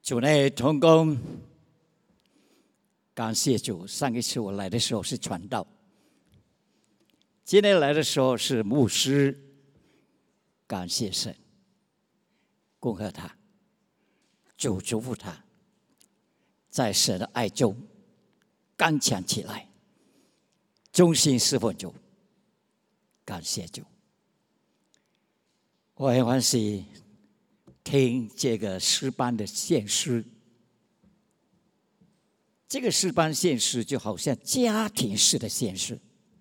主内同工，感谢主。上一次我来的时候是传道，今天来的时候是牧师，感谢神，恭贺他，主祝福他，在神的爱中刚强起来，忠心侍奉主，感谢主。我很欢喜听这个诗班的献诗，这个诗班献诗就好像家庭式的献诗，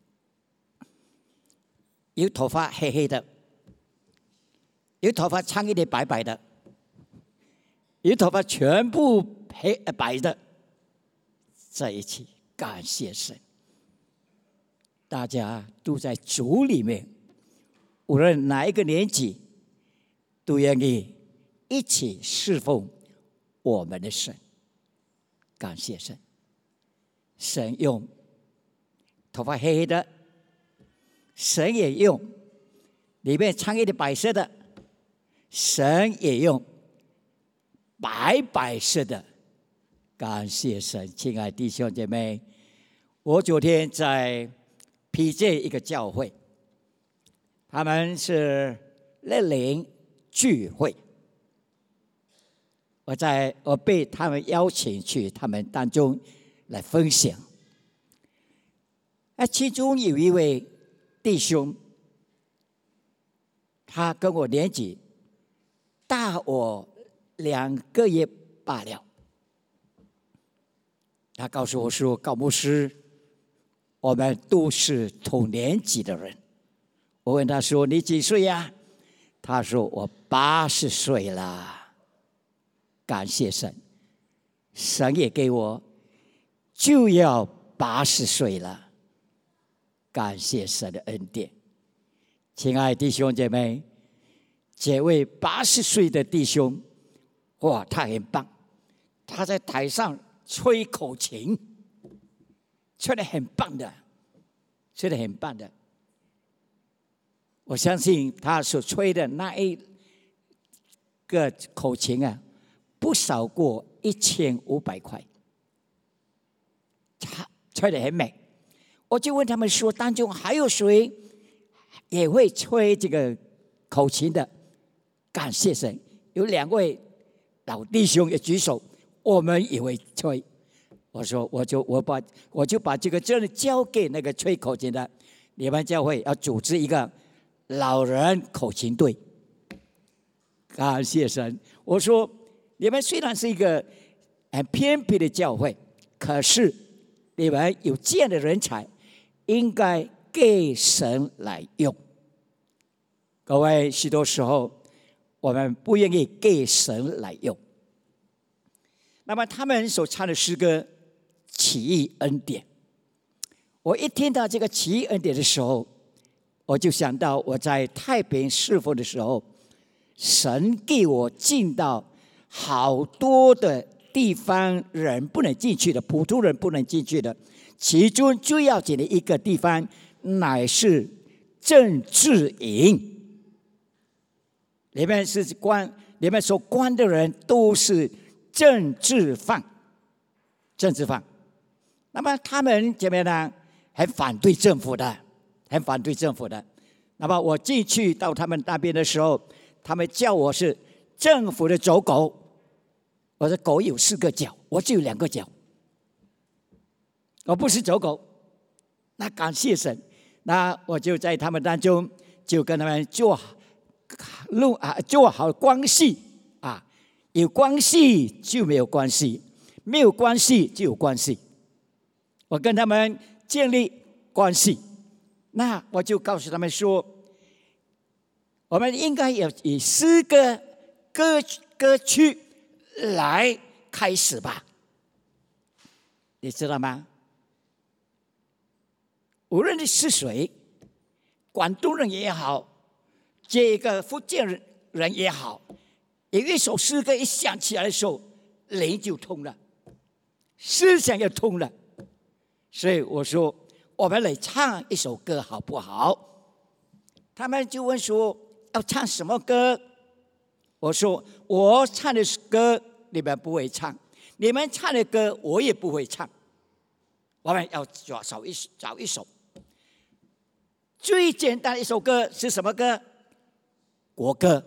有头发黑黑的，有头发长一点白白的，有头发全部白的，在一起感谢神。大家都在主里面，无论哪一个年纪，都愿意一起侍奉我们的神，感谢神。神用头发黑黑的，神也用里面长一点白色的，神也用白白色的，感谢神。亲爱的弟兄姐妹，我昨天在PJ 一个教会，他们是乐龄聚会，我被他们邀请去他们当中来分享。其中有一位弟兄，他跟我年纪大我2个月罢了。他告诉我说：“高牧师，我们都是同年级的人。”我问他说：“你几岁呀？”他说：“我80岁了。”感谢神，神也给我就要80岁了，感谢神的恩典。亲爱的弟兄姐妹，这位80岁的弟兄，哇，他很棒，他在台上吹口琴，吹得很棒的，吹得很棒的。我相信他所吹的那一个口琴啊，不少过1500块，他吹得很美。我就问他们说，当中还有谁也会吹这个口琴的？感谢神，有2位老弟兄也举手，我们也会吹。我说我就把这个责任交给那个吹口琴的，你们教会要组织一个老人口琴队。感谢神。我说你们虽然是一个很偏僻的教会，可是你们有这样的人才，应该给神来用。各位，许多时候我们不愿意给神来用。那么他们所唱的诗歌奇异恩典，我一听到这个奇异恩典的时候，我就想到我在太平侍奉的时候，神给我进到好多的地方人不能进去的，普通人不能进去的，其中最要紧的一个地方乃是政治营。里面所关的人都是政治犯，政治犯。那么他们怎么样呢？很反对政府的，很反对政府的。那么我进去到他们那边的时候，他们叫我是政府的走狗。我说狗有4个脚，我只有2个脚，我不是走狗。那感谢神，那我就在他们当中就跟他们做好关系啊，有关系就没有关系，没有关系就有关系。我跟他们建立关系，那我就告诉他们说，我们应该要以诗歌歌曲来开始吧。你知道吗？无论你是谁，广东人也好，这个福建人也好，有一首诗歌一响起来的时候，灵就通了，思想也通了。所以我说，我们来唱一首歌好不好？他们就问说要唱什么歌？我说我唱的歌你们不会唱，你们唱的歌我也不会唱。我们要找一首最简单的一首歌是什么歌？国歌。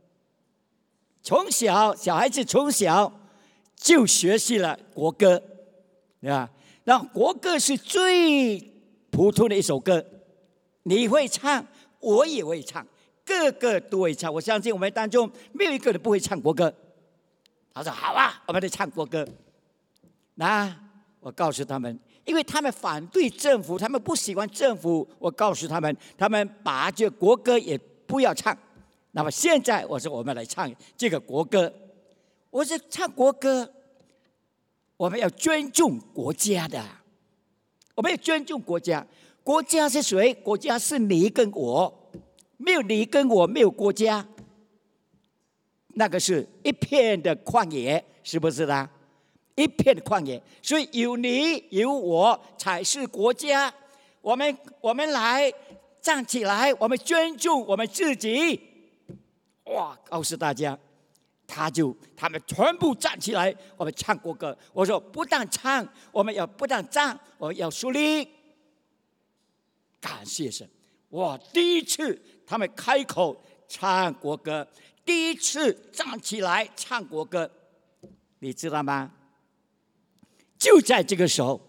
小孩子从小就学习了国歌，对吧？那国歌是最普通的一首歌，你会唱，我也会唱，个个都会唱。我相信我们当中没有一个人不会唱国歌。他说：“好啊，我们来唱国歌。”那我告诉他们，因为他们反对政府，他们不喜欢政府。我告诉他们，他们把这国歌也不要唱。那么现在我说，我们来唱这个国歌。我说唱国歌，我们要尊重国家的，我们要尊重国家。国家是谁？国家是你跟我，没有你跟我，没有国家，那个是一片的旷野，是不是啦？一片的旷野，所以有你有我才是国家。我们来站起来，我们尊重我们自己。哇！告诉大家，他们全部站起来，我们唱国歌。我说不但唱，我们要不但站，我们要肃立。感谢神！哇！第一次他们开口唱国歌，第一次站起来唱国歌，你知道吗？就在这个时候，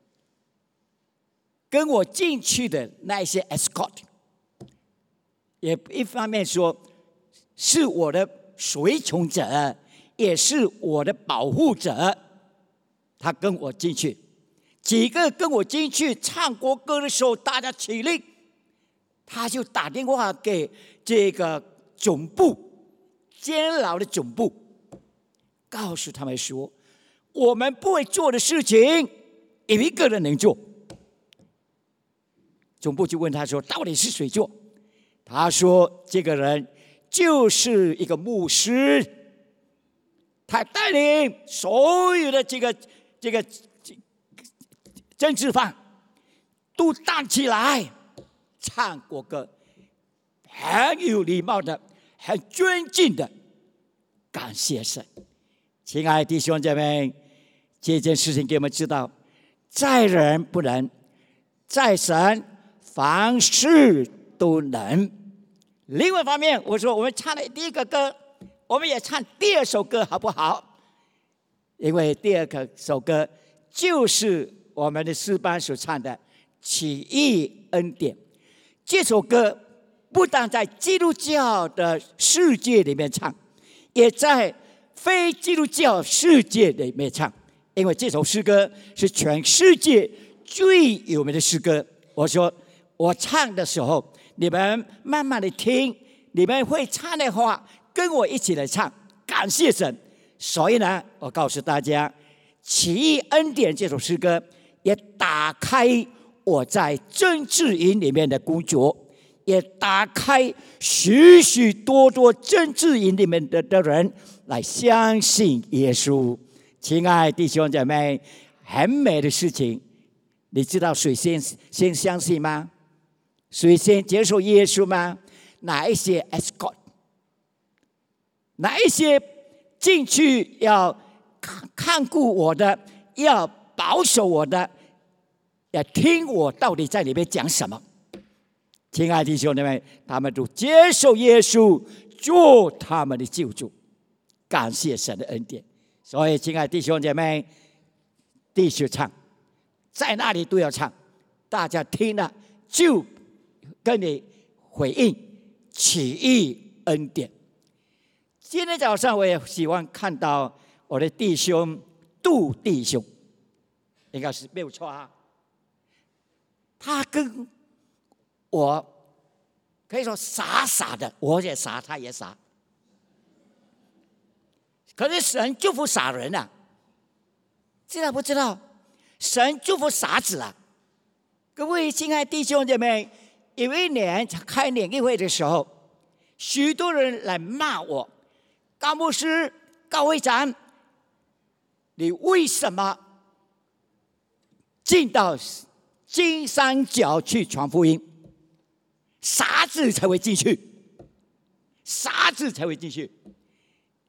跟我进去的那一些 escort， 也一方面说是我的随从者，也是我的保护者。他跟我进去，几个跟我进去唱国歌的时候，大家起立，他就打电话给这个总部监牢的总部，告诉他们说，我们不会做的事情有一个人能做。总部就问他说，到底是谁做？他说这个人就是一个牧师，他带领所有的这个政治犯都站起来唱国歌，很有礼貌的，很尊敬的，感谢神。亲爱的弟兄姐妹，这件事情给我们知道，在人不能，在神凡事都能。另外一方面，我说我们唱了第一个歌，我们也唱第二首歌好不好？因为第二首歌就是我们的诗班所唱的《起义恩典》。这首歌不但在基督教的世界里面唱，也在非基督教世界里面唱，因为这首诗歌是全世界最有名的诗歌。我说我唱的时候，你们慢慢的听，你们会唱的话，跟我一起来唱，感谢神。所以呢，我告诉大家，《起义恩典》这首诗歌也打开我在政治营里面的工作，也打开许许多多政治营里面的人来相信耶稣。亲爱的弟兄姐妹，很美的事情。你知道谁先相信吗？谁先接受耶稣吗？哪一些 escort？ 哪一些进去要看顾我的，要保守我的，要听我到底在里面讲什么？亲爱的弟兄姐妹，他们都接受耶稣做他们的救主，感谢神的恩典。所以，亲爱的弟兄姐妹，继续唱，在那里都要唱，大家听了就跟你回应起义恩典。今天早上我也喜欢看到我的弟兄杜弟兄，应该是没有错啊。他跟我可以说傻傻的，我也傻，他也傻。可是神祝福傻人啊，知道不知道？神祝福傻子啊！各位亲爱的弟兄姐妹，有一年开联谊会的时候，许多人来骂我，高牧师、高会长，你为什么进到金三角去传福音？傻子才会进去，傻子才会进去。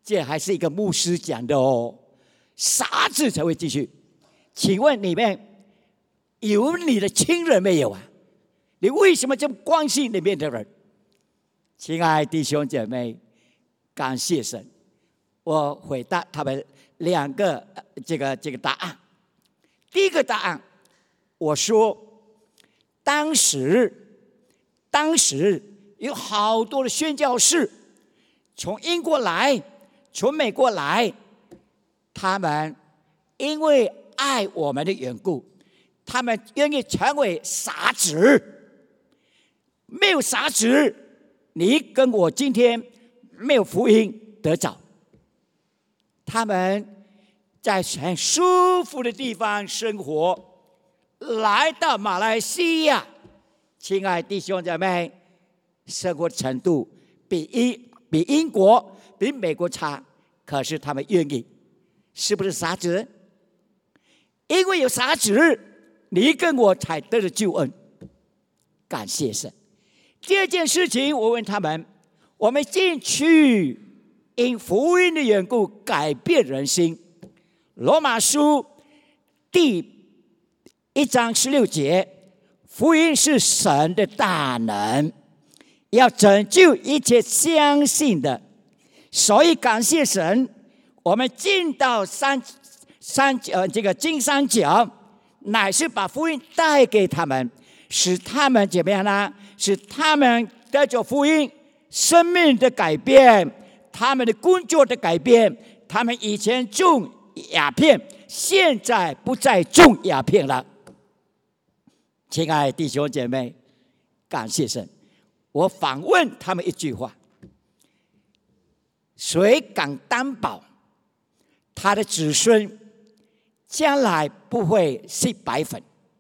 这还是一个牧师讲的哦，傻子才会进去。请问里面有你的亲人没有啊？你为什么这么关心里面的人？亲爱的弟兄姐妹，感谢神，我回答他们两个这个答案。第一个答案，我说当时有好多的宣教士从英国来，从美国来，他们因为爱我们的缘故，他们愿意成为傻子。没有傻子，你跟我今天没有福音得着。他们在很舒服的地方生活，来到马来西亚，亲爱的弟兄姐妹，生活程度比英国、比美国差，可是他们愿意，是不是傻子？因为有傻子，你跟我才得了救恩，感谢神。第二件事情，我问他们：我们进去因福音的缘故改变人心。罗马书第1章16节，福音是神的大能，要拯救一切相信的。所以感谢神，我们进到这个金三角，乃是把福音带给他们，使他们怎么样呢？使他们得着福音，生命的改变，他们的工作的改变。他们以前种鸦片，现在不再种鸦片了。亲爱的弟兄姐妹，感谢神。我反问他们一句话：谁敢担保他的子孙将来不会是白粉？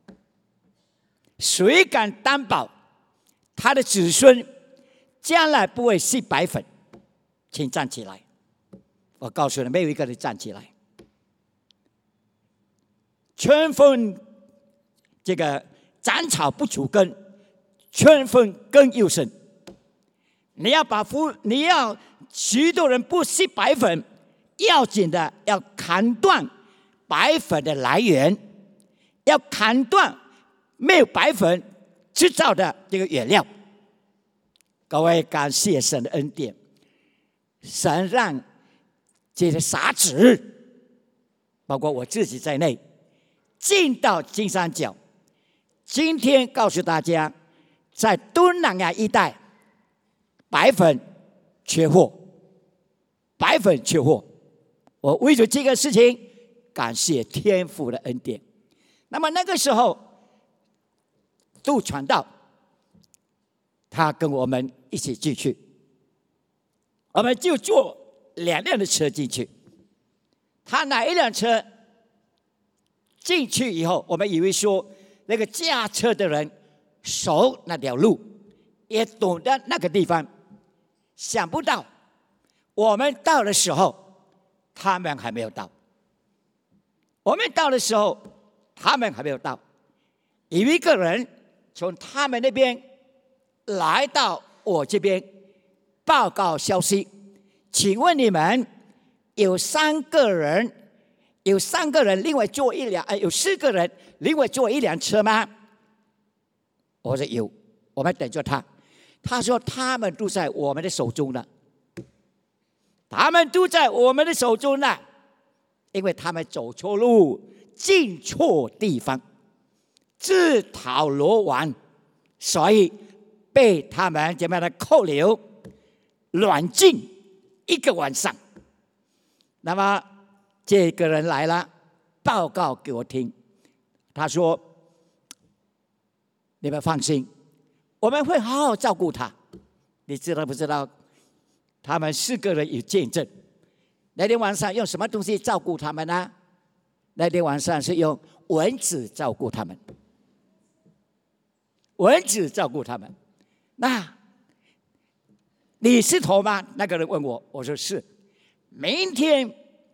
谁敢担保他的子孙将来不会是白粉？请站起来！我告诉你，没有一个人站起来。春风这个斩草不除根，春风更又生。你要许多人不是白粉，要紧的要砍断白粉的来源，要砍断没有白粉制造的这个原料。各位，感谢神的恩典，神让这些傻子，包括我自己在内，进到金三角。今天告诉大家，在东南亚一带，白粉缺货，白粉缺货。我为了这个事情，感谢天父的恩典。那么那个时候，杜传道他跟我们一起进去，我们就坐2辆的车进去。他哪一辆车进去以后，我们以为说那个驾车的人熟那条路，也懂得那个地方。想不到我们到的时候，他们还没有到；我们到的时候，他们还没有到。有一个人从他们那边来到我这边报告消息，请问你们有3个人，另外坐有4个人另外坐一辆车吗？我说有，我们等着他。他说他们都在我们的手中了，他们都在我们的手中了，因为他们走错路，进错地方，自讨罗网，所以被他们怎么样的扣留软禁1个晚上。那么这个人来了，报告给我听，他说：“你们放心，我们会好好照顾他。”你知道不知道？他们4个人有见证。那天晚上用什么东西照顾他们呢？那天晚上是用蚊子照顾他们，蚊子照顾他们。那你是头吗？那个人问我，我说是。明天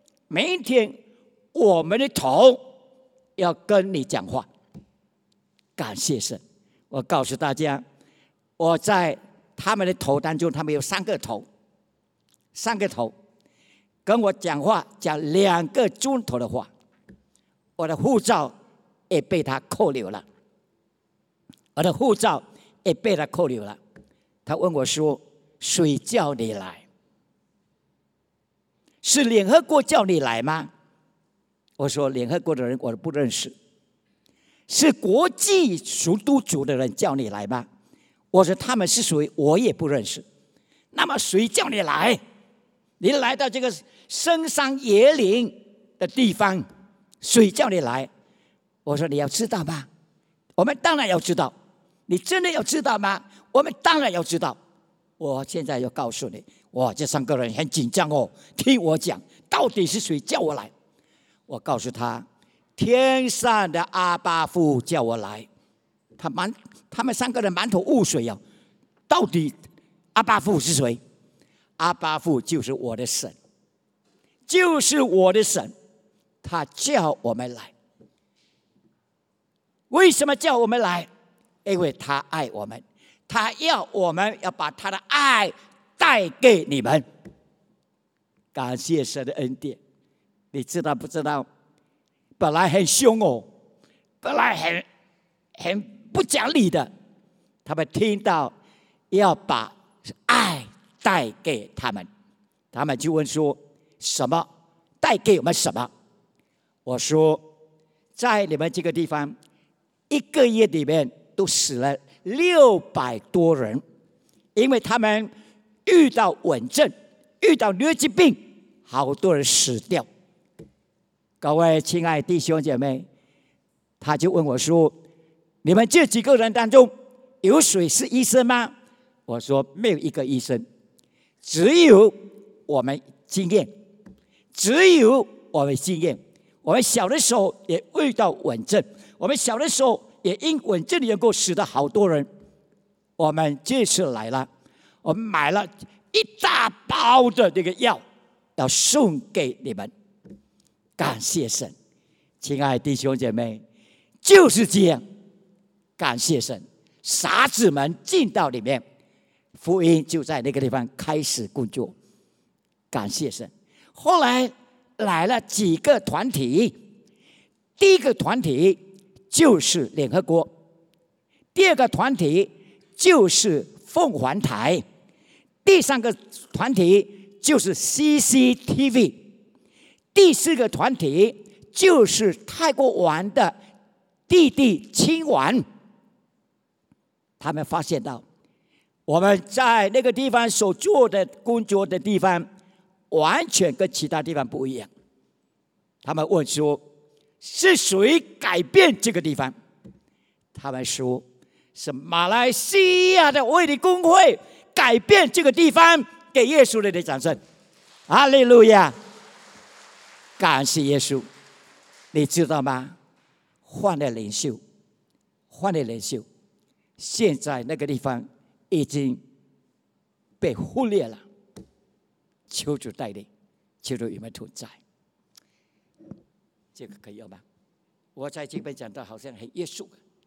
我们的头要跟你讲话。感谢神！我告诉大家，我在他们的头当中，他们有3个头，3个头。 跟我讲话讲2个钟头的话，我的护照也被他扣留了，我的护照也被他扣留了。他问我说：“谁叫你来？是联合国叫你来吗？”我说：“联合国的人我不认识。”是国际赎督组的人叫你来吗？我说：“他们是谁？我也不认识。”那么谁叫你来？你来到这个深山野岭的地方，谁叫你来？我说：“你要知道吗？”我们当然要知道。你真的要知道吗？我们当然要知道。我现在要告诉你，哇，这3个人很紧张哦，听我讲，到底是谁叫我来？我告诉他，天上的阿爸父叫我来。他们3个人满头雾水啊，到底阿爸父是谁？阿爸父就是我的神，就是我的神，他叫我们来。为什么叫我们来？因为他爱我们，他要我们要把他的爱带给你们。感谢神的恩典，你知道不知道？本来很凶哦，本来很不讲理的，他们听到要把爱带给他们，他们就问说：“什么？带给我们什么？”我说：“在你们这个地方，1个月里面都死了600多人，因为他们遇到蚊症，遇到疟疾病，好多人死掉。”各位亲爱的弟兄姐妹，他就问我说：“你们这几个人当中，有谁是医生吗？”我说：“没有一个医生，只有我们经验，只有我们经验。我们小的时候也遇到蚊症，我们小的时候也因蚊症的缘故死了好多人。我们这次来了，我们买了1大包的这个药，要送给你们。感谢神，亲爱的弟兄姐妹，就是这样。感谢神，傻子们进到里面，福音就在那个地方开始工作。感谢神。后来来了几个团体，第一个团体就是联合国，第2个团体就是凤凰台，第3个团体就是 CCTV， 第4个团体就是泰国湾的弟弟青丸。他们发现到我们在那个地方所做的工作的地方完全跟其他地方不一样。他们问说：“是谁改变这个地方？”他们说：“是马来西亚的卫理公会改变这个地方。”给耶稣的掌声，哈利路亚！感谢耶稣。你知道吗？换了领袖，现在那个地方已经被忽略了。求主带领，求主与我们同在。这个可以有吗？我在这边讲到好像很约束。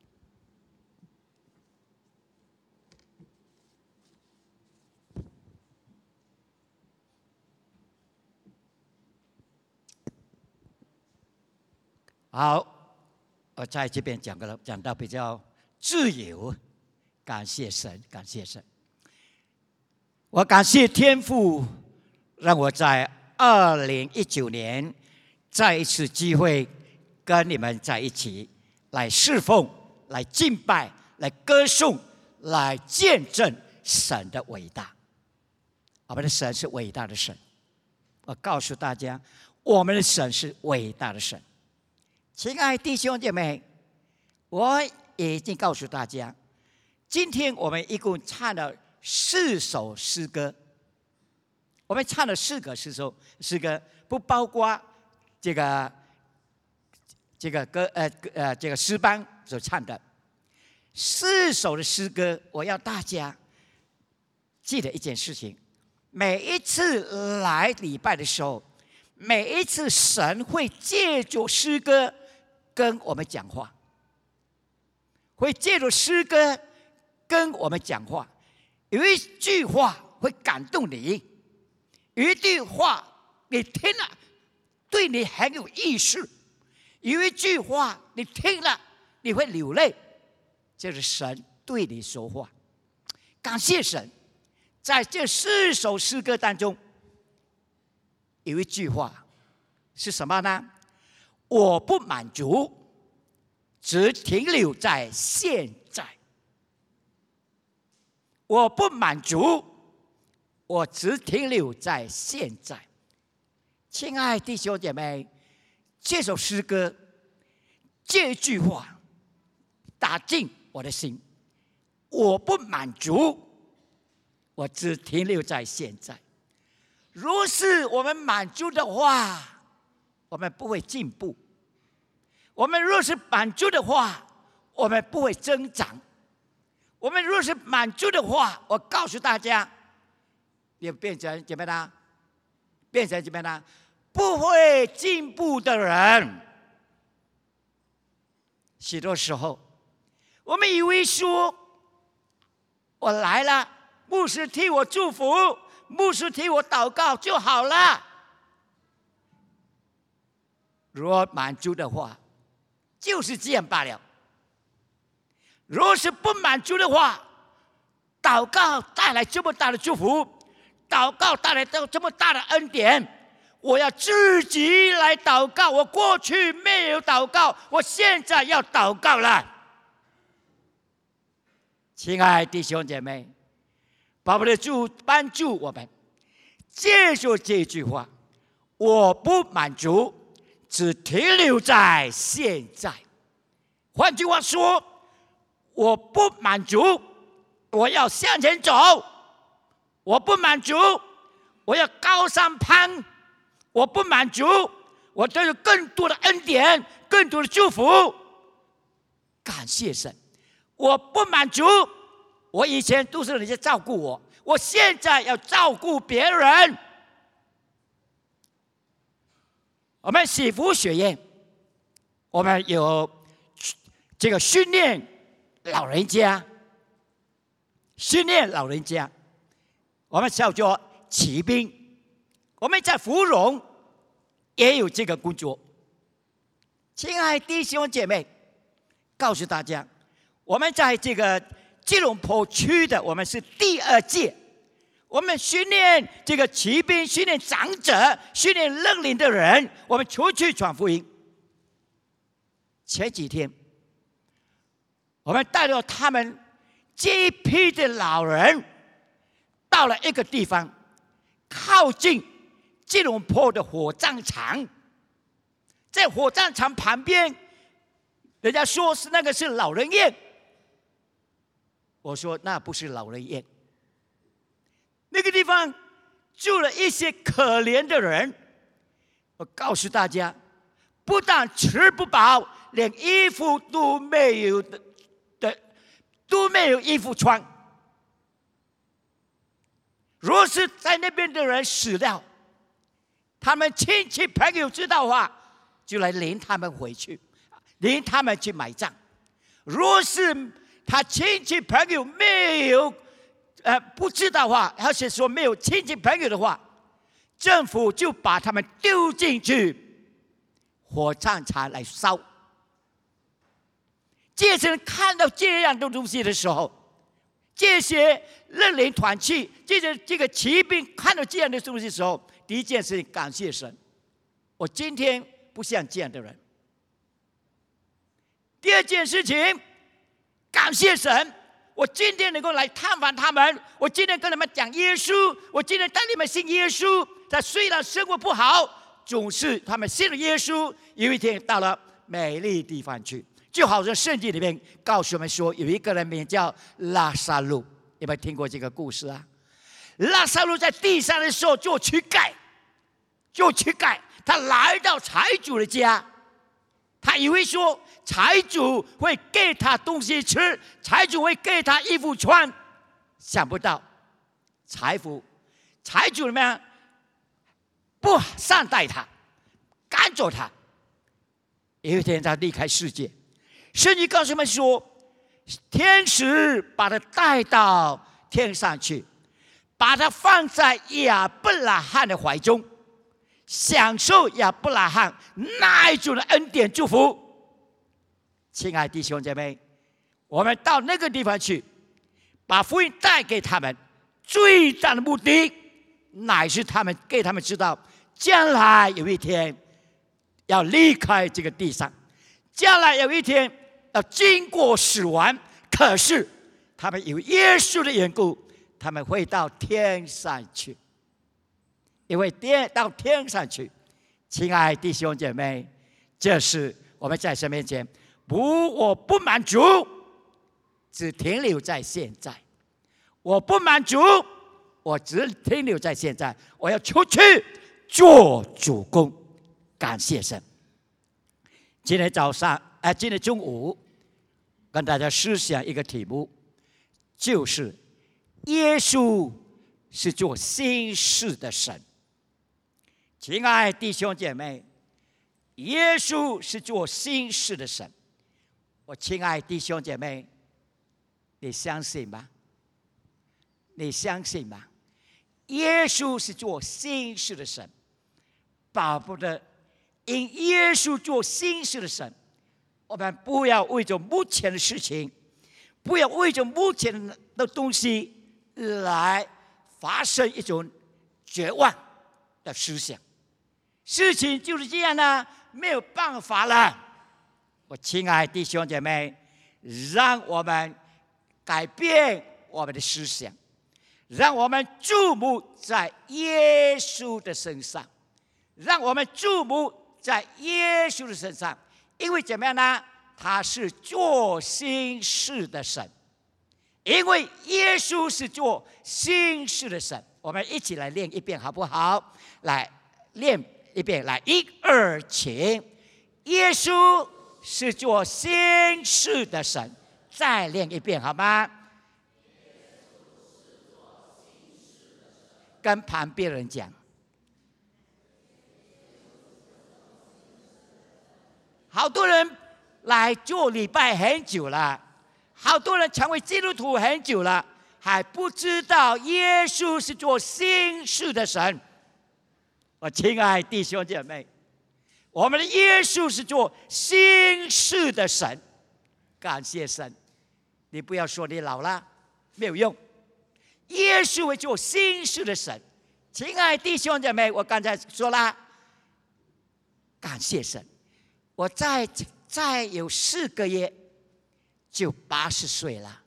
好，我在这边讲到比较自由。感谢神，感谢神。我感谢天父，让我在2019年再一次机会跟你们在一起，来侍奉，来敬拜，来歌颂，来见证神的伟大。我们的神是伟大的神，我告诉大家，我们的神是伟大的神。亲爱的弟兄姐妹，我也已经告诉大家，今天我们一共唱了4首诗歌。我们唱了4个诗歌，不包括这个诗班所唱的4首的诗歌。我要大家记得一件事情：每一次来礼拜的时候，每一次神会借着诗歌跟我们讲话，会借着诗歌跟我们讲话。有一句话会感动你，有一句话你听了对你很有意思，有一句话你听了你会流泪，这是神对你说话。感谢神，在这4首诗歌当中，有一句话是什么呢？我不满足，只停留在现在。我不满足，我只停留在现在。亲爱的弟兄姐妹，这首诗歌这句话打进我的心。我不满足，我只停留在现在。如是我们满足的话，我们不会进步。我们若是满足的话，我们不会增长。我们若是满足的话，我告诉大家，你变成怎么样呢？变成怎么样呢？不会进步的人。许多时候，我们以为说，我来了，牧师替我祝福，牧师替我祷告就好了。如果满足的话，就是这样罢了。若是不满足的话，祷告带来这么大的祝福，祷告带来这么大的恩典，我要自己来祷告。我过去没有祷告，我现在要祷告了。亲爱的弟兄姐妹，巴不得主帮助我们接受这句话：我不满足，只停留在现在。换句话说，我不满足，我要向前走；我不满足，我要高山攀；我不满足，我都有更多的恩典，更多的祝福。感谢神！我不满足，我以前都是人家照顾我，我现在要照顾别人。我们喜福学院，我们有这个训练老人家，我们叫做骑兵。我们在芙蓉也有这个工作。亲爱的弟兄姐妹，告诉大家，我们在这个基隆坡区的，我们是第2届。我们训练这个骑兵，训练长者，训练认领的人，我们出去传福音。前几天，我们带着他们这一批的老人，到了一个地方，靠近基隆坡的火葬场。在火葬场旁边，人家说是那个是老人院，我说那不是老人院。那个地方住了一些可怜的人，我告诉大家，不但吃不饱，连衣服都没有都没有衣服穿。若是在那边的人死了，他们亲戚朋友知道的话，就来领他们回去，领他们去埋葬。若是他亲戚朋友没有不知道的话，而且说没有亲戚朋友的话，政府就把他们丢进去火葬场来烧。这些人看到这样的东西的时候，这些认领团契，这个骑兵看到这样的东西的时候，第一件事情感谢神，我今天不像这样的人。第二件事情，感谢神，我今天能够来探访他们，我今天跟他们讲耶稣，我今天带你们信耶稣。他虽然生活不好，总是他们信了耶稣，有一天到了美丽地方去。就好像圣经里面告诉我们说，有一个人名叫拉撒路，有没有听过这个故事啊？拉撒路在地上的时候做乞丐，他来到财主的家，他以为说财主会给他东西吃，财主会给他衣服穿，想不到财主怎么样？不善待他，赶走他。有一天他离开世界，圣经告诉我们说，天使把他带到天上去，把他放在亚伯拉罕的怀中。 享受亚伯拉罕那一种的恩典祝福。亲爱的弟兄姐妹，我们到那个地方去，把福音带给他们，最大的目的乃是给他们知道，将来有一天要离开这个地上，将来有一天要经过死亡，可是他们有耶稣的缘故，他们会到天上去，因为到天上去。亲爱的弟兄姐妹，这是我们在神面前我不满足，只停留在现在。我不满足，我只停留在现在，我要出去做主工。感谢神。今天中午跟大家思想一个题目，就是耶稣是做新事的神。亲爱的弟兄姐妹，耶稣是做新事的神。我亲爱的弟兄姐妹，你相信吗？你相信吗？耶稣是做新事的神，巴不得因耶稣做新事的神，我们不要为着目前的事情，不要为着目前的东西来发生一种绝望的思想。事情就是这样呢，没有办法了。我亲爱的弟兄姐妹，让我们改变我们的思想，让我们注目在耶稣的身上，让我们注目在耶稣的身上。因为怎么样呢？他是做新事的神，因为耶稣是做新事的神。我们一起来练一遍好不好？来练一遍，来1、2，请。耶稣是做新事的神，再练一遍好吗？跟旁边人讲。好多人来做礼拜很久了，好多人成为基督徒很久了，还不知道耶稣是做新事的神。我亲爱的弟兄姐妹，我们的耶稣是做新事的神，感谢神。你不要说你老了，没有用。耶稣会做新事的神。亲爱的弟兄姐妹，我刚才说了，感谢神。我再有4个月就80岁了。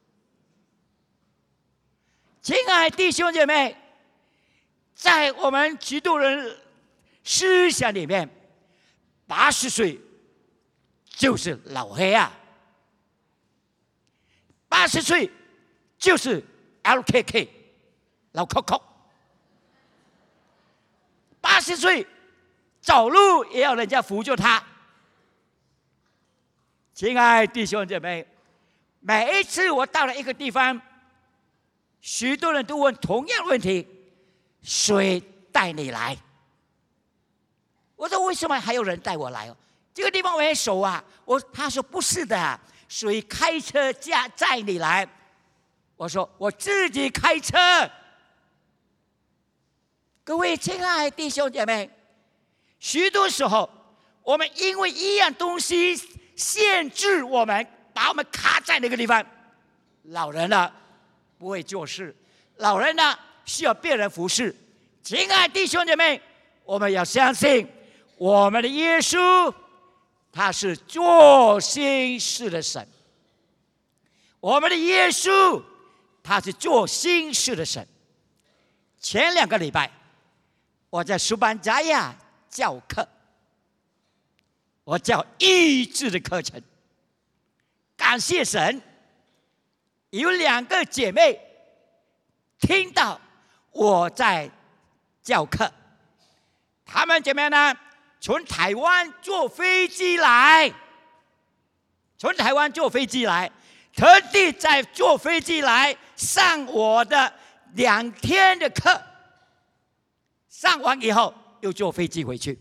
亲爱的弟兄姐妹，在我们许多人思想里面，80岁就是老黑啊，80岁就是 LKK 老 Coco，80岁走路也要人家扶着他。亲爱的弟兄姐妹，每一次我到了一个地方，许多人都问同样的问题：谁带你来？我说为什么还有人带我来？这个地方我很熟啊。他说不是的，谁开车载你来？我说我自己开车。各位亲爱的弟兄姐妹，许多时候我们因为一样东西限制我们，把我们卡在那个地方。老人呢不会做事，老人呢需要别人服侍。亲爱的弟兄姐妹，我们要相信我们的耶稣，他是做新事的神。我们的耶稣，他是做新事的神。前2个礼拜，我在苏班扎亚教课，我教医治的课程。感谢神，有2个姐妹听到我在教课，她们怎么样呢？从台湾坐飞机来，特地在坐飞机来上我的2天的课，上完以后又坐飞机回去。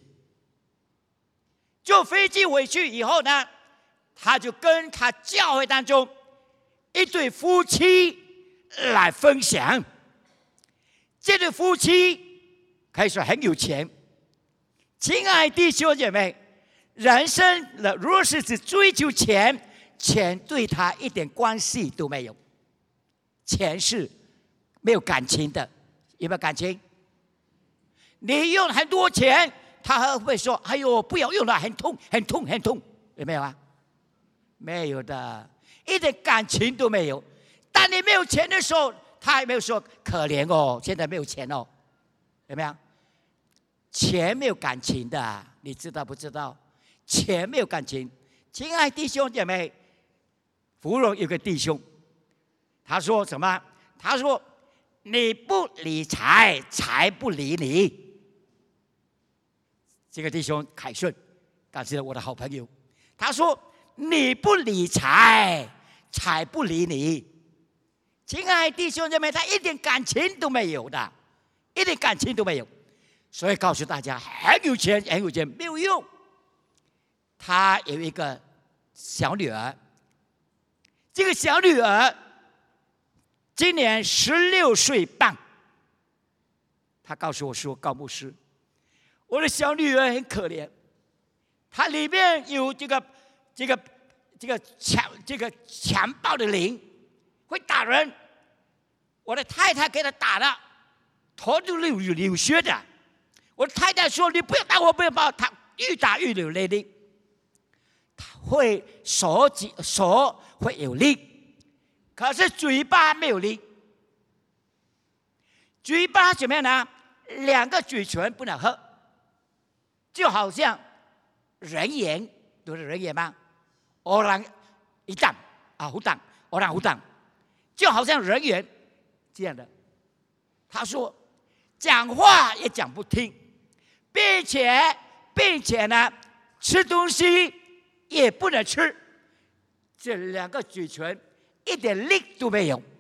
坐飞机回去以后呢，他就跟他教会当中一对夫妻来分享。这对夫妻可以说很有钱， 亲爱的弟兄姐妹，人生若是只追求钱，钱对他一点关系都没有。钱是没有感情的，有没有感情？你用很多钱，他还会说：“哎呦，不要用了，很痛，很痛，很痛。”有没有啊？没有的，一点感情都没有。当你没有钱的时候，他还没有说可怜哦，现在没有钱哦，有没有？钱没有感情的，你知道不知道？钱没有感情。亲爱的弟兄姐妹，芙蓉有个弟兄，他说什么？他说：“你不理财，财不理你。”这个弟兄凯顺，感谢我的好朋友。他说：“你不理财，财不理你。”亲爱的弟兄姐妹，他一点感情都没有的，一点感情都没有。所以告诉大家，很有钱，很有钱没有用。他有一个小女儿，这个小女儿今年16岁半。他告诉我说：“高牧师，我的小女儿很可怜，她里面有这个强暴的灵，会打人。我的太太给她打了，头都流血的。我的太太说：‘你不要打我，不要打我。’她越打越流泪的，她会手会有力，可是嘴巴没有力。嘴巴怎么样呢？2个嘴唇不能合，就好像人言，都是人言吗？orang hitam hutan orang hutan， 就好像人言这样的。他说讲话也讲不听，并且呢，吃东西也不能吃，这2个嘴唇一点力都没有。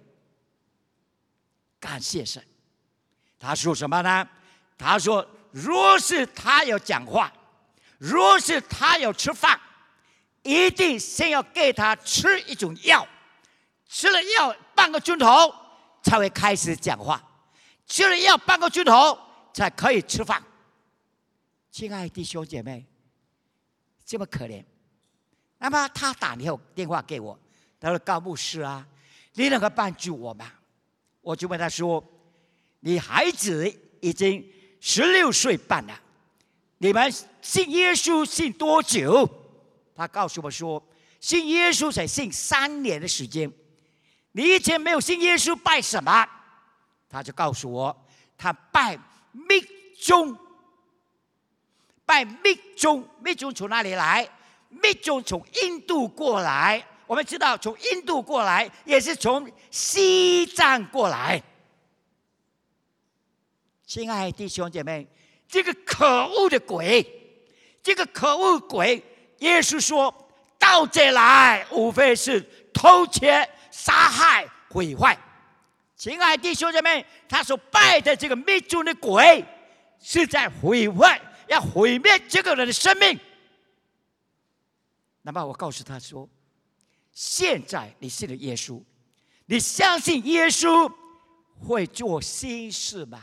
感谢神。他说什么呢？他说，若是他要讲话，若是他要吃饭，一定先要给他吃一种药，吃了药半个钟头才会开始讲话，吃了药半个钟头才可以吃饭。亲爱的弟兄姐妹，这么可怜。那么他打电话给我，他说：“高牧师啊，你能够帮助我吗？”我就问他说：“你孩子已经16岁半了，你们信耶稣信多久？”他告诉我说：“信耶稣才信3年的时间。你以前没有信耶稣，拜什么？”他就告诉我，他拜密宗。拜密宗，密宗从哪里来？密宗从印度过来。我们知道，从印度过来，也是从西藏过来。亲爱的弟兄姐妹，这个可恶的鬼，这个可恶鬼，耶稣说到这来，无非是偷窃、杀害、毁坏。亲爱的弟兄姐妹，他所拜的这个密宗的鬼，是在毁坏，要毁灭这个人的生命。那么我告诉他说，现在你信了耶稣，你相信耶稣会做新事吗？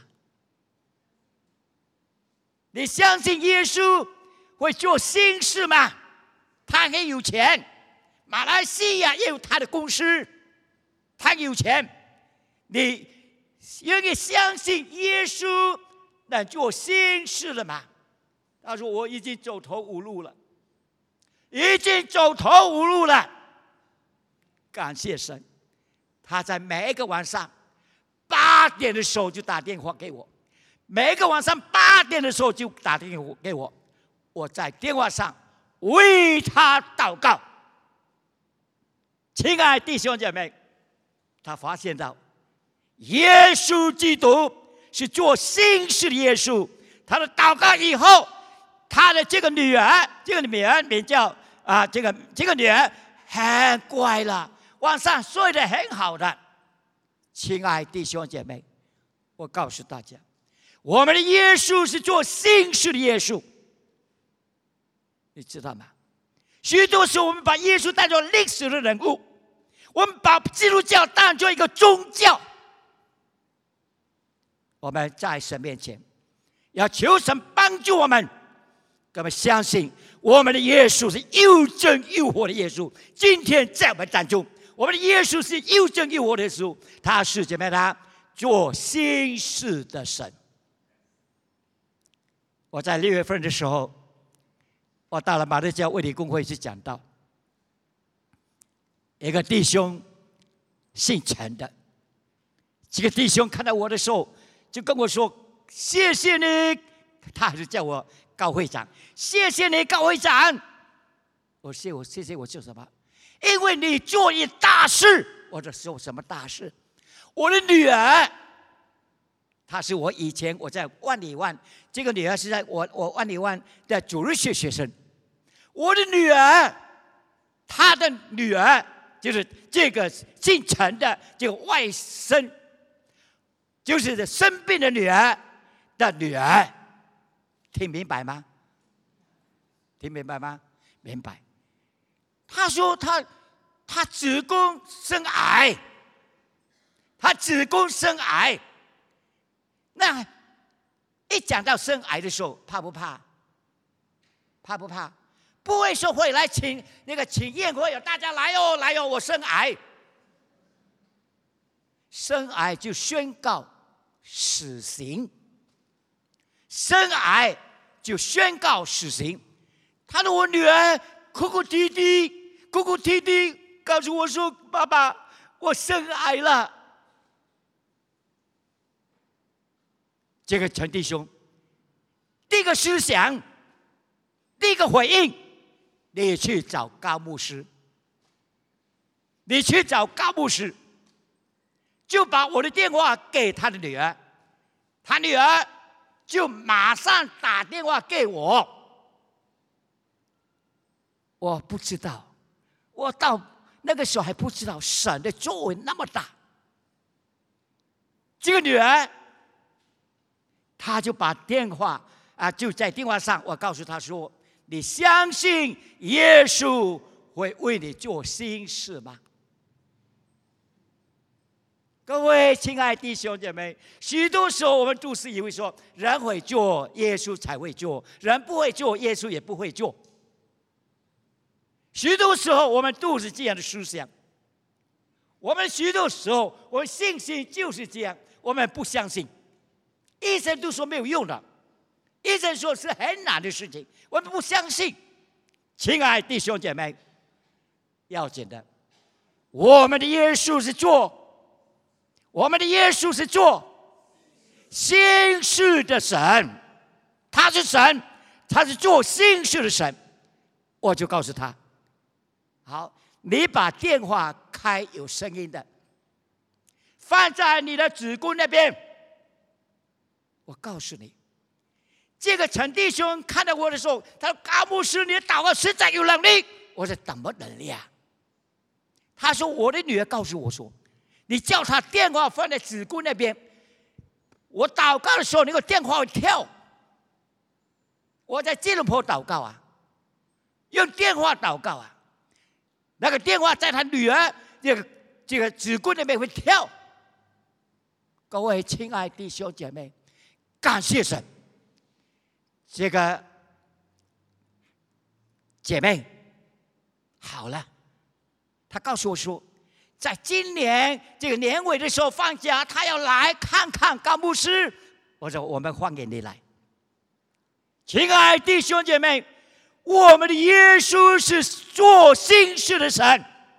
你相信耶稣会做新事吗？他很有钱，马来西亚也有他的公司，他有钱。你愿意相信耶稣能做新事了吗？他说：“我已经走投无路了，已经走投无路了。”感谢神，他在每一个晚上8点的时候就打电话给我，每一个晚上8点的时候就打电话给我，我在电话上为他祷告。亲爱的弟兄姐妹，他发现到耶稣基督是做新事的耶稣。他的祷告以后，他的这个女儿名叫这个女儿很乖了，晚上睡得很好的。亲爱的弟兄姐妹，我告诉大家，我们的耶稣是做新事的耶稣，你知道吗？许多时候我们把耶稣当作历史的人物，我们把基督教当作一个宗教。我们在神面前要求神帮助我们， 我们相信我们的耶稣是又真又活的耶稣。今天在我们当中，我们的耶稣是又真又活的耶稣，他是怎么样？他做新事的神。我在6月份的时候，我到了马六甲卫理公会去讲道，一个弟兄姓陈的，这个弟兄看到我的时候，就跟我说：“谢谢你。”他还是叫我高会长，谢谢你高会长。我谢谢我做什么？因为你做一大事。我说做什么大事？我的女儿，她是我以前我在万里湾，这个女儿是在我万里湾的主日学学生。我的女儿，她的女儿就是这个姓陈的这个外甥，就是生病的女儿的女儿。听明白吗？听明白吗？明白。他说他子宫生癌，他子宫生癌。那一讲到生癌的时候，怕不怕？怕不怕？不会说会来请宴会，大家来哦来哦，我生癌。生癌就宣告死刑。生癌就宣告死刑。他的我女儿哭哭啼啼，告诉我说：“爸爸，我生癌了。”这个陈弟兄，第一个思想，第一个回应，你去找高牧师，就把我的电话给他的女儿，他女儿就马上打电话给我。我不知道，我到那个时候还不知道神的作为那么大。这个女儿，她就把电话就在电话上，我告诉她说：“你相信耶稣会为你做新事吗？”各位亲爱的弟兄姐妹，许多时候我们都是以为说，人会做，耶稣才会做；人不会做，耶稣也不会做。许多时候我们都是这样的思想。我们许多时候，我们信心就是这样，我们不相信。医生都说没有用的，医生说是很难的事情，我们不相信。亲爱的弟兄姐妹，要紧的，我们的耶稣是做。我们的耶稣是做新事的神，他是神，他是做新事的神。我就告诉他：好，你把电话开有声音的，放在你的子宫那边。我告诉你，这个陈弟兄看到我的时候，他说：“高牧师，你的祷告实在有能力。”我说：“怎么能力啊？”他说：“我的女儿告诉我说，你叫他电话放在子宫那边，我祷告的时候，那个电话会跳。我在吉隆坡祷告啊，用电话祷告啊，那个电话在他女儿这个子宫那边会跳。”各位亲爱的弟兄姐妹，感谢神。这个姐妹好了，她告诉我说，在今年这个年尾的时候放假，他要来看看高牧师。我说我们欢迎你来。亲爱的弟兄姐妹，我们的耶稣是做新事的神。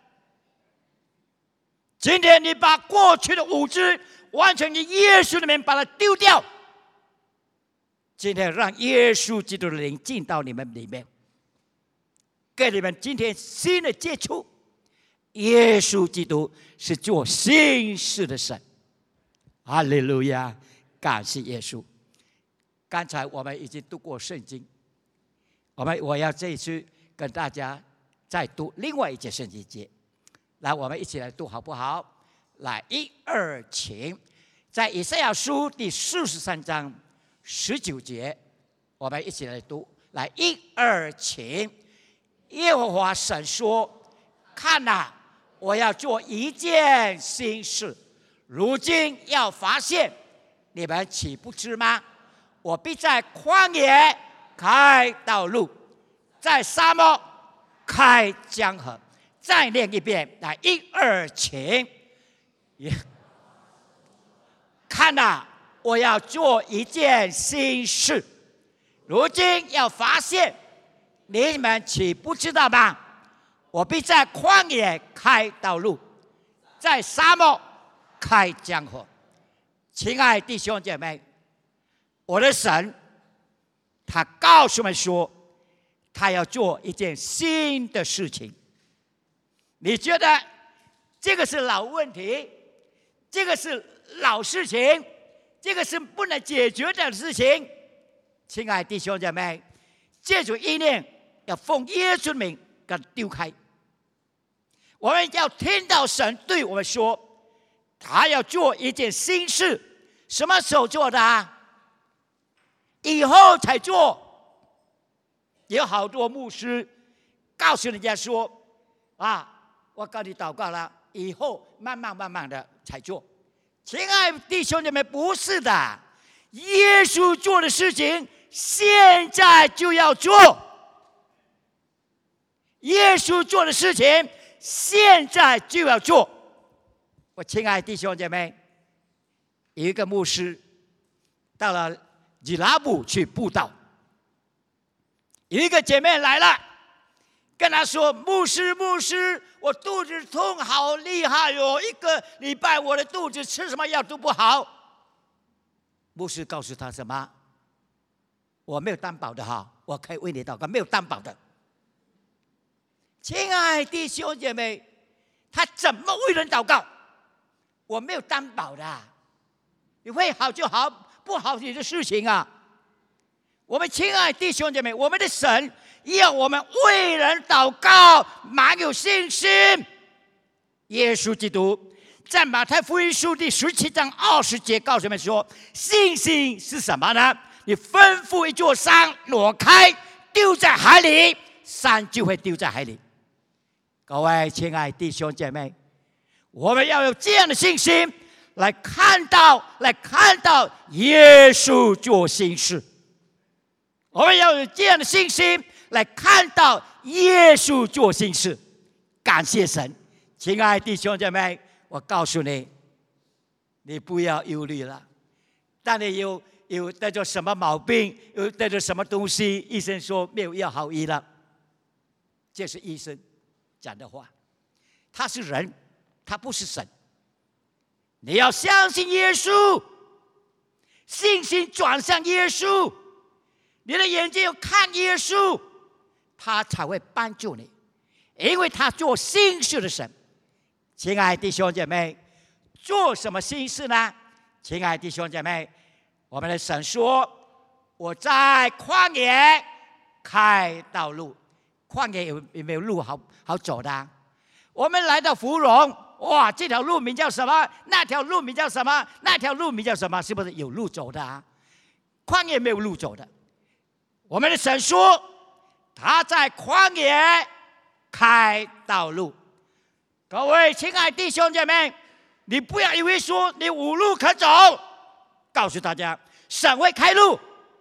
今天你把过去的无知完全在耶稣里面把它丢掉，今天让耶稣基督的灵进到你们里面，给你们今天新的接触。耶稣基督是做新事的神，哈利路亚！感谢耶稣。刚才我们已经读过圣经，我要这一次跟大家再读另外一节圣经节，来，我们一起来读好不好？来，1、2，请。在以赛亚书第43章19节，我们一起来读。来，1、2，请。耶和华神说：“看哪，我要做一件新事，如今要发现，你们岂不知吗？我必在旷野开道路，在沙漠开江河。再念一遍，来，1、2，请。看哪，我要做一件新事，如今要发现，你们岂不知道吗？我必在旷野开道路，在沙漠开江河。亲爱弟兄姐妹，我的神，他告诉我们说，他要做一件新的事情。你觉得这个是老问题，这个是老事情，这个是不能解决的事情？亲爱弟兄姐妹，这种意念要奉耶稣名给丢开。我们要听到神对我们说，他要做一件新事。什么时候做的啊？以后才做。有好多牧师告诉人家说，我告你祷告了，以后慢慢的才做。亲爱的弟兄姐妹，不是的，耶稣做的事情现在就要做。耶稣做的事情现在就要做。我亲爱的弟兄姐妹，有一个牧师到了吉拉布去布道，有一个姐妹来了，跟他说：“牧师，我肚子痛好厉害哟，1个礼拜我的肚子吃什么药都不好。”牧师告诉他什么？我没有担保的哈，我可以为你祷告，没有担保的。亲爱的弟兄姐妹，他怎么为人祷告？我没有担保的，你会好就好，不好你的事情啊。我们亲爱的弟兄姐妹，我们的神要我们为人祷告，满有信心。耶稣基督在马太福音书第17章20节告诉我们说，信心是什么呢？你吩咐一座山挪开，丢在海里，山就会丢在海里。各位亲爱的弟兄姐妹，我们要有这样的信心，来看到耶稣做新事。我们要有这样的信心，来看到耶稣做新事。感谢神，亲爱的弟兄姐妹，我告诉你，你不要忧虑了。当你有得着什么毛病，有得着什么东西，医生说没有药好医了，这是医生讲的话。他是人，他不是神。你要相信耶稣，信心转向耶稣，你的眼睛要看耶稣，他才会帮助你，因为他做新事的神。亲爱的弟兄姐妹，做什么新事呢？亲爱的弟兄姐妹，我们的神说，我在旷野开道路。旷野有没有路好走的啊？我们来到芙蓉，哇，这条路名叫什么？那条路名叫什么？那条路名叫什么？是不是有路走的啊？旷野没有路走的。我们的神说，他在旷野开道路。各位亲爱的弟兄姐妹，你不要以为说你无路可走，告诉大家，神会开路。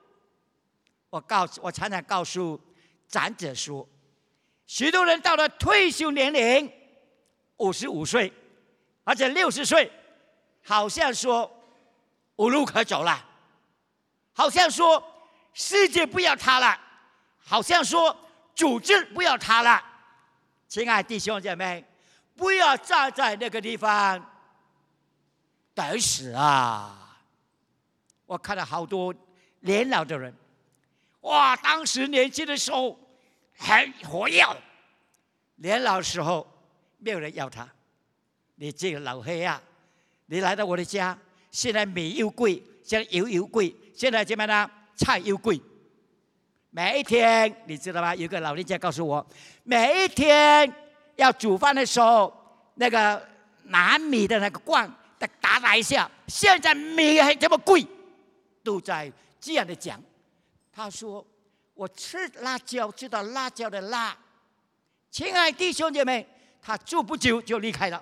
我常常告诉长者说，许多人到了退休年龄，55岁，而且60岁，好像说无路可走了，好像说世界不要他了，好像说组织不要他了。亲爱的弟兄姐妹，不要站在那个地方等死啊！我看到好多年老的人，哇，当时年轻的时候很活跃，年老的时候没有人要他。你这个老黑啊，你来到我的家，现在米又贵，现在油又贵，现在怎么呢？菜又贵。每一天你知道吗？有个老人家告诉我，每一天要煮饭的时候，那个拿米的那个罐打一下，现在米还这么贵，都在这样的讲。他说我吃辣椒知道辣椒的辣。亲爱的弟兄姐妹，他住不久就离开了。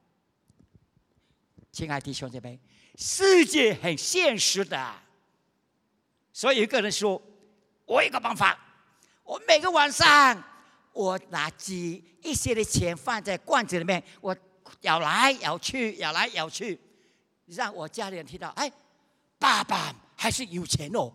亲爱的弟兄姐妹，世界很现实的。所以有一个人说， 我有个办法，我每个晚上我拿一些的钱放在罐子里面，我摇来摇去，摇来摇去，让我家里人听到，哎，爸爸还是有钱哦，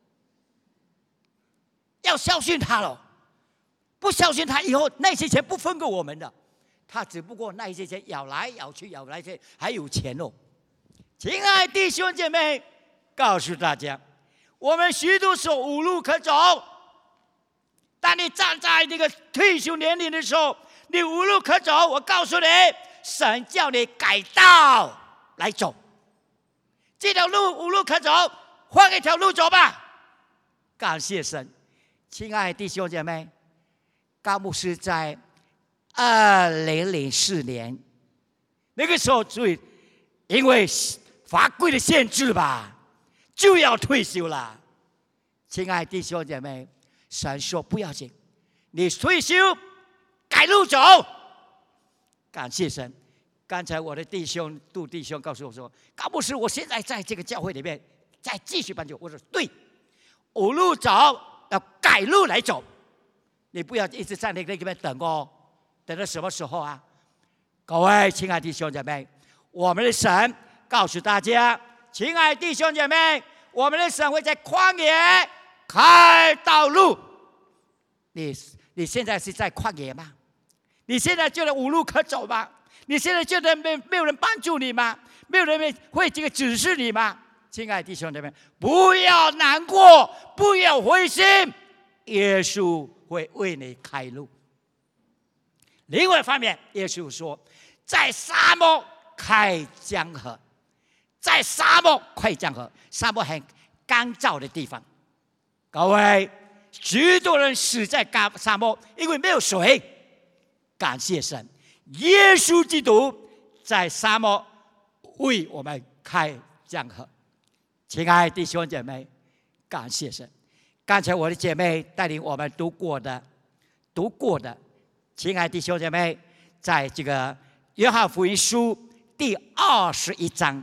要孝顺他了。不孝顺他以后，那些钱不分给我们的，他只不过那一些钱摇来摇去，摇来摇去，还有钱哦。亲爱的弟兄姐妹，告诉大家，我们许多时候无路可走。当你站在那个退休年龄的时候，你无路可走。我告诉你，神叫你改道来走。这条路无路可走，换一条路走吧。感谢神，亲爱的弟兄姐妹，高牧师在2004年那个时候，因为法规的限制吧，就要退休了。亲爱的弟兄姐妹，神说不要紧，你退休改路走。感谢神。刚才我的杜弟兄告诉我说，高牧师，我现在在这个教会里面再继续办酒。我说对，无路走，要改路来走。你不要一直在那边等哦，等到什么时候啊？各位亲爱的弟兄姐妹，我们的神告诉大家，亲爱的弟兄姐妹，我们的神会在旷野开道路。你现在是在旷野吗？你现在觉得无路可走吗？你现在觉得没有人帮助你吗？没有人会这个指示你吗？亲爱的弟兄姐妹，不要难过，不要灰心，耶稣会为你开路。另外一方面，耶稣说，在沙漠开江河，在沙漠开江河，沙漠很干燥的地方。各位，许多人死在沙漠，因为没有水。感谢神，耶稣基督在沙漠为我们开江河。亲爱的弟兄姐妹，感谢神。刚才我的姐妹带领我们读过的，亲爱的弟兄姐妹，在这个约翰福音书第21章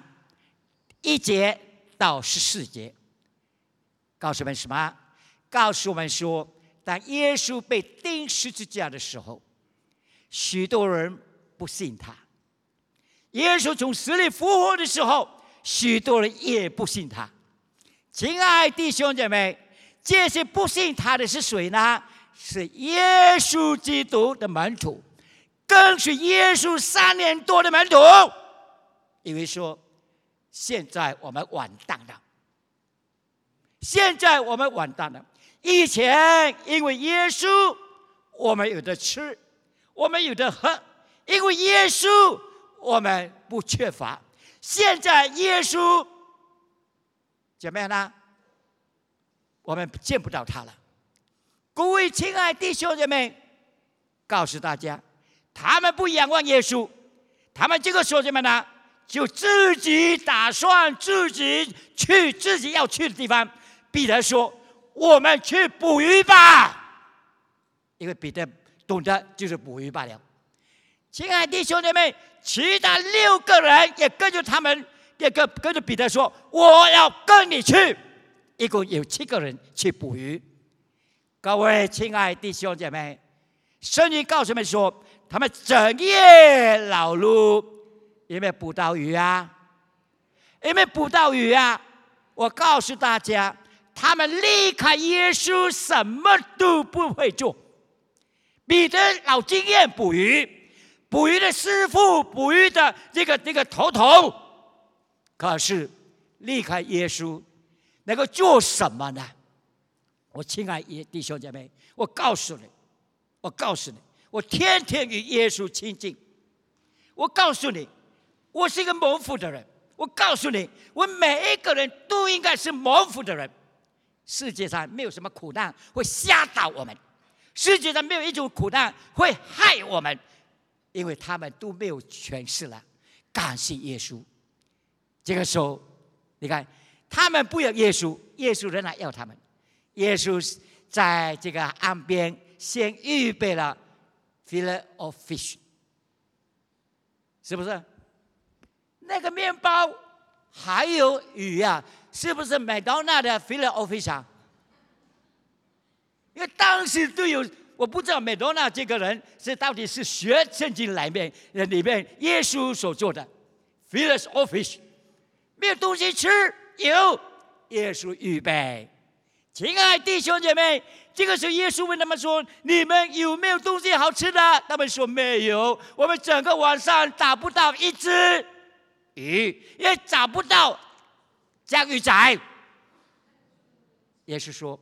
1节到14节，告诉我们什么？告诉我们说，当耶稣被钉十字架的时候，许多人不信他；耶稣从死里复活的时候，许多人也不信他。亲爱的弟兄姐妹，这些不信他的是谁呢？是耶稣基督的门徒，更是耶稣3年多的门徒。以为说，现在我们完蛋了，现在我们完蛋了。以前因为耶稣，我们有的吃，我们有的喝，因为耶稣，我们不缺乏。现在耶稣怎么样呢？我们见不到他了。各位亲爱的弟兄姐妹，告诉大家，他们不仰望耶稣，他们这个时候怎么呢？就自己打算自己去自己要去的地方。彼得说：“我们去捕鱼吧。”因为彼得懂得就是捕鱼罢了。亲爱的弟兄姐妹，其他6个人也跟着他们，也跟着彼得说：“我要跟你去。”一共有7个人去捕鱼。各位亲爱的弟兄姐妹，圣经告诉我们说，他们整夜劳碌，有没有捕到鱼啊？有没有捕到鱼啊？我告诉大家，他们离开耶稣，什么都不会做。彼得老经验捕鱼，捕鱼的师傅，捕鱼的这个头头，可是离开耶稣，能够做什么呢？我亲爱的弟兄姐妹，我告诉你，我天天与耶稣亲近。我告诉你，我是一个蒙福的人。我告诉你，我每一个人都应该是蒙福的人。世界上没有什么苦难会吓倒我们，世界上没有一种苦难会害我们，因为他们都没有权势了。感谢耶稣。这个时候，你看，他们不要耶稣，耶稣仍然要他们。耶稣在这个岸边先预备了 fillet of fish， 是不是？那个面包还有鱼啊，是不是麦当娜的 fillet of fish 啊？ 因为当时都有，我不知道美多纳这个人到底是学圣经里面耶稣所做的 ，Philos of fish， 没有东西吃，有耶稣预备。亲爱的弟兄姐妹，这个时候耶稣问他们说：“你们有没有东西好吃的？”他们说：“没有，我们整个晚上打不到一只鱼，也找不到江鱼仔。”耶稣说：“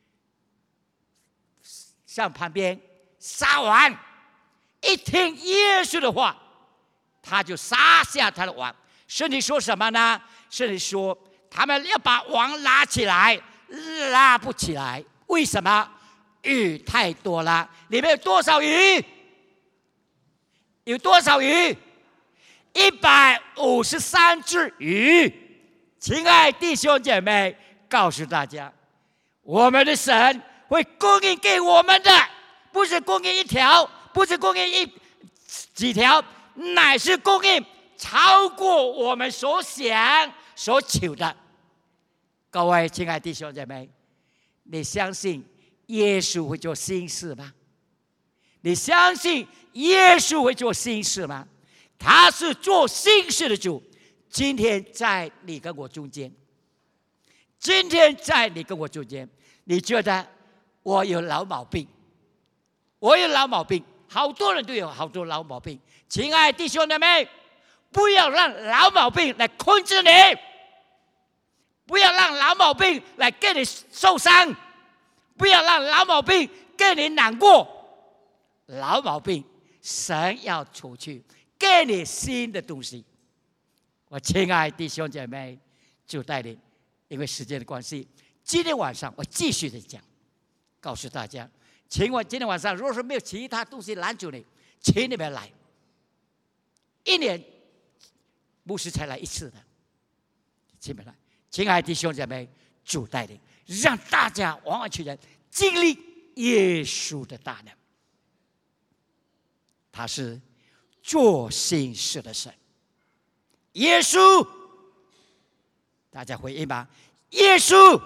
上旁边撒网。”一听耶稣的话，他就撒下他的网。圣经说什么呢？圣经说他们要把网拉起来，拉不起来。为什么？鱼太多了。里面有多少鱼？有多少鱼？153只鱼。亲爱的弟兄姐妹，告诉大家，我们的神会供应给我们的，不是供应一条，不是供应几条，乃是供应超过我们所想所求的。各位亲爱的弟兄姐妹，你相信耶稣会做新事吗？你相信耶稣会做新事吗？他是做新事的主。今天在你跟我中间，今天在你跟我中间，你觉得我有老毛病？我有老毛病，好多人都有好多老毛病。亲爱的弟兄姐妹，不要让老毛病来控制你，不要让老毛病来给你受伤，不要让老毛病给你难过。老毛病，神要除去，给你新的东西。我亲爱的弟兄姐妹，主带领，因为时间的关系，今天晚上我继续的讲，告诉大家，今天晚上如果说没有其他东西拦住你，请你们来。1年牧师才来一次的，请你们来。亲爱的弟兄姐妹，主带领，让大家完完全全经历耶稣的大能。他是做新事的神。耶稣，大家回应吧。耶稣，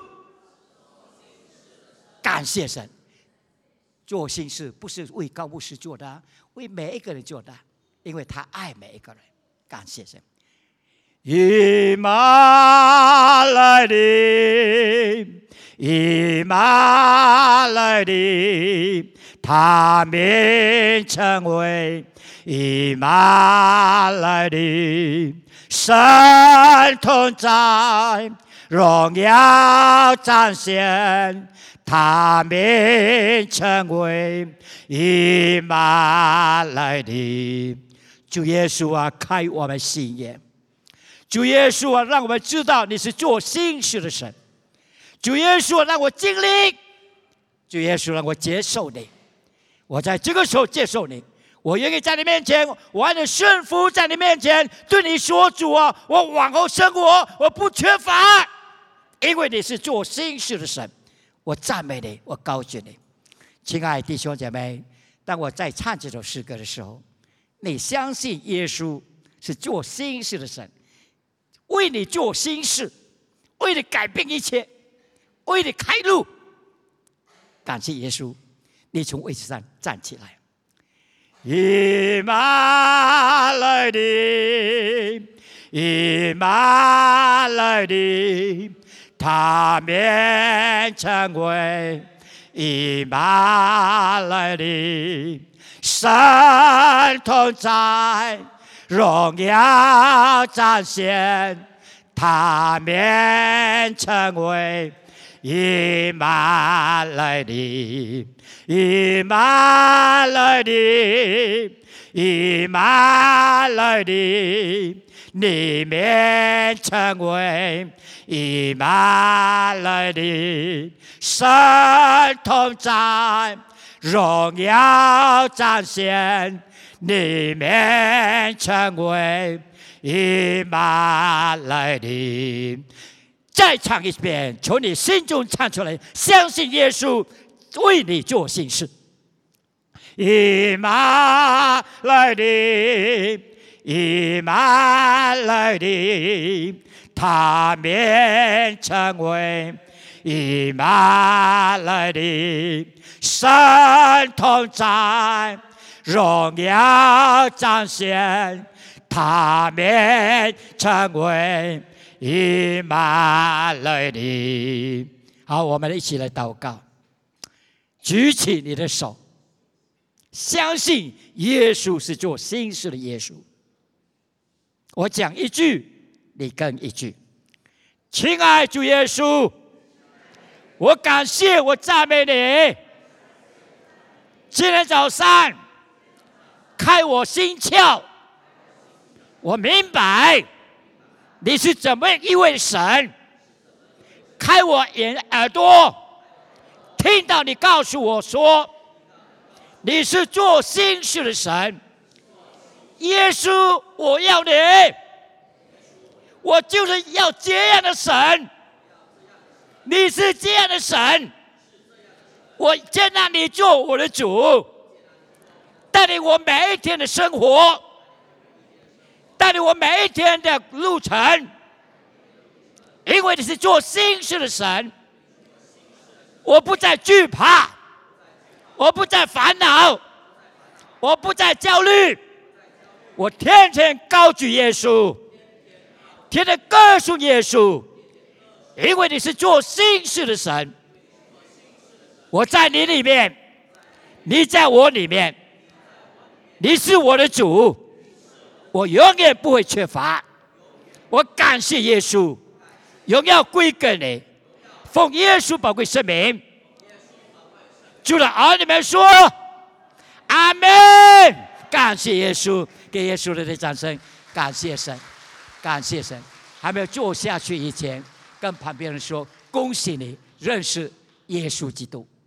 感谢神。做新事不是为高牧师做的，为每一个人做的，因为他爱每一个人。感谢神。以马内利，以马内利，他名称为以马内利。神同在，荣耀彰显，他名称为以马内利。主耶稣啊，开我们心眼。主耶稣啊，让我们知道你是做新事的神。主耶稣啊，让我经历。主耶稣，让我接受你。我在这个时候接受你。我愿意在你面前完全顺服，在你面前对你说：“主啊，我往后生活我不缺乏，因为你是做新事的神。”我赞美你，我高举你。亲爱的弟兄姐妹，当我在唱这首诗歌的时候，你相信耶稣是做新事的神，为你做新事，为你改变一切，为你开路。感谢耶稣，你从位置上站起来。以马内利，以马内利，他名称为以马内利。神同在，荣耀彰显，他名称为以马内利。以马内利，以马内利，你名称为以马内利。神同在，荣耀彰显，你名称为以马内利。再唱一遍，求你心中唱出来，相信耶稣为你做新事。以马内利，以马内利，他名称为已满了你，神同在，荣耀彰显，他面成为已满了你。好，我们一起来祷告，举起你的手，相信耶稣是做新事的耶稣。我讲一句，你跟一句。亲爱主耶稣，我感谢我赞美你。今天早上开我心窍，我明白你是怎么一位神。开我耳朵，听到你告诉我说，你是做新事的神。耶稣，我要你，我就是要这样的神。你是这样的神，我接纳你做我的主，带领我每一天的生活，带领我每一天的路程。因为你是做新事的神，我不再惧怕，我不再烦恼，我不再焦虑，我天天高举耶稣，天天歌颂耶稣。因为你是做新事的神，我在你里面，你在我里面，你是我的主，我永远不会缺乏。我感谢耶稣，荣耀归给你，奉耶稣宝贵圣名，主的儿女们说阿们。感谢耶稣，给耶稣的掌声。感谢神，感谢神。还没有坐下去以前，跟旁边人说，恭喜你认识耶稣基督。